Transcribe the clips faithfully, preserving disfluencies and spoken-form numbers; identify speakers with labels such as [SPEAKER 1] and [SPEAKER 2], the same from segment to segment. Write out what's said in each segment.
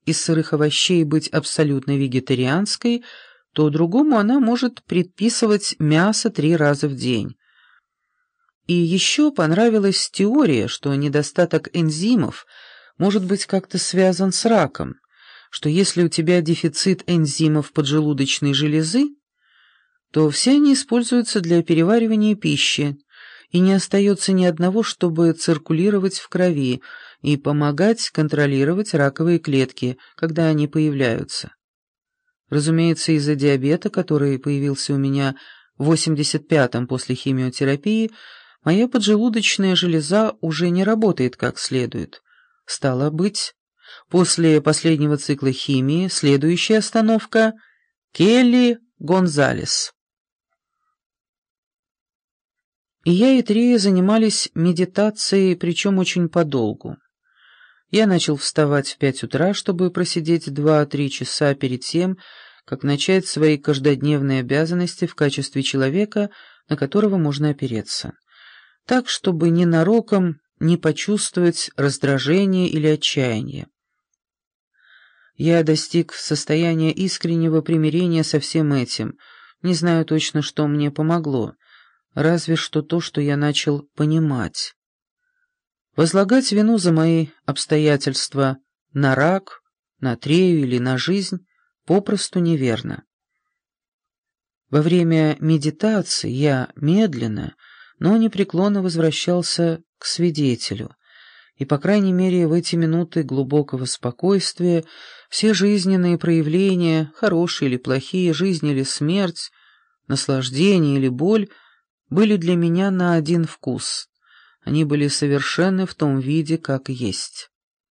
[SPEAKER 1] из сырых овощей быть абсолютно вегетарианской, то другому она может предписывать мясо три раза в день. И еще понравилась теория, что недостаток энзимов может быть как-то связан с раком, что если у тебя дефицит энзимов поджелудочной железы, то все они используются для переваривания пищи, и не остается ни одного, чтобы циркулировать в крови и помогать контролировать раковые клетки, когда они появляются. Разумеется, из-за диабета, который появился у меня в восемьдесят пятом после химиотерапии, моя поджелудочная железа уже не работает как следует. Стало быть, после последнего цикла химии следующая остановка — Келли Гонзалес. И я, и Трея занимались медитацией, причем очень подолгу. Я начал вставать в пять утра, чтобы просидеть два-три часа перед тем, как начать свои каждодневные обязанности в качестве человека, на которого можно опереться, так, чтобы ненароком не почувствовать раздражение или отчаяние. Я достиг состояния искреннего примирения со всем этим, не знаю точно, что мне помогло, разве что то, что я начал понимать. Возлагать вину за мои обстоятельства на рак, на Трею или на жизнь попросту неверно. Во время медитации я медленно, но непреклонно возвращался к свидетелю, и, по крайней мере, в эти минуты глубокого спокойствия все жизненные проявления, хорошие или плохие, жизнь или смерть, наслаждение или боль, были для меня на один вкус. Они были совершенны в том виде, как есть.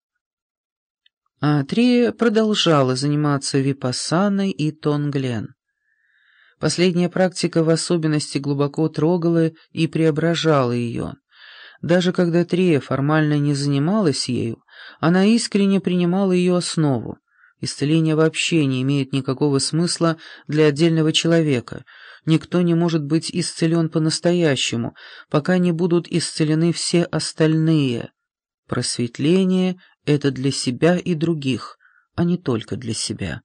[SPEAKER 1] А Трея продолжала заниматься випассаной и тонглен. Последняя практика в особенности глубоко трогала и преображала ее. Даже когда Трея формально не занималась ею, она искренне принимала ее основу. Исцеление вообще не имеет никакого смысла для отдельного человека. Никто не может быть исцелен по-настоящему, пока не будут исцелены все остальные. Просветление — это для себя и других, а не только для себя.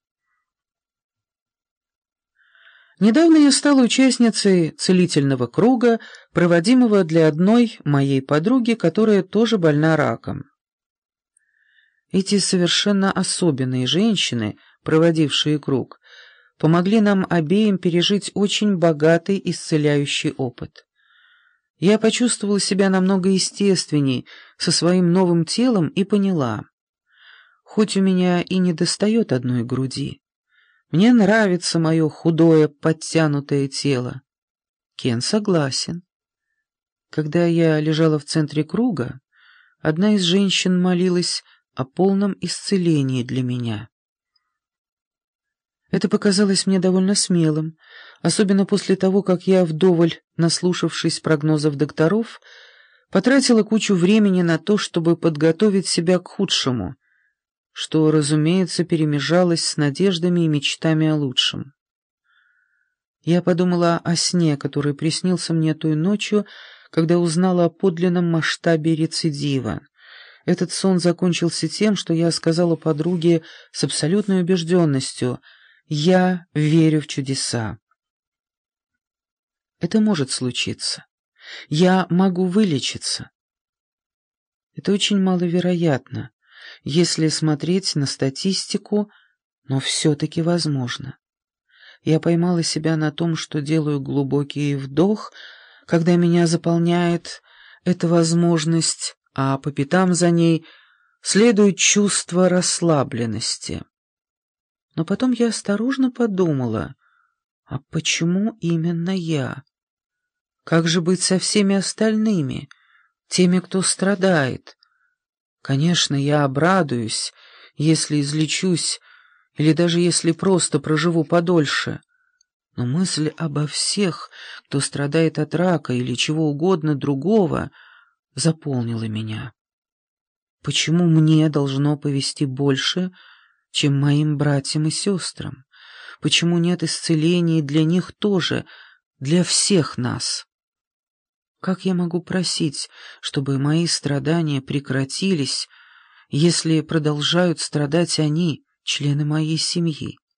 [SPEAKER 1] Недавно я стала участницей целительного круга, проводимого для одной моей подруги, которая тоже больна раком. Эти совершенно особенные женщины, проводившие круг, помогли нам обеим пережить очень богатый исцеляющий опыт. Я почувствовала себя намного естественней со своим новым телом и поняла, хоть у меня и недостает одной груди, мне нравится мое худое, подтянутое тело. Кен согласен. Когда я лежала в центре круга, одна из женщин молилась о полном исцелении для меня. Это показалось мне довольно смелым, особенно после того, как я, вдоволь наслушавшись прогнозов докторов, потратила кучу времени на то, чтобы подготовить себя к худшему, что, разумеется, перемежалось с надеждами и мечтами о лучшем. Я подумала о сне, который приснился мне той ночью, когда узнала о подлинном масштабе рецидива. Этот сон закончился тем, что я сказала подруге с абсолютной убежденностью: «Я верю в чудеса. Это может случиться. Я могу вылечиться». Это очень маловероятно, если смотреть на статистику, но все-таки возможно. Я поймала себя на том, что делаю глубокий вдох, когда меня заполняет эта возможность, а по пятам за ней следует чувство расслабленности. Но потом я осторожно подумала, а почему именно я? Как же быть со всеми остальными, теми, кто страдает? Конечно, я обрадуюсь, если излечусь, или даже если просто проживу подольше. Но мысль обо всех, кто страдает от рака или чего угодно другого, заполнила меня. Почему мне должно повести больше, чем моим братьям и сестрам? Почему нет исцеления для них тоже, для всех нас? Как я могу просить, чтобы мои страдания прекратились, если продолжают страдать они, члены моей семьи?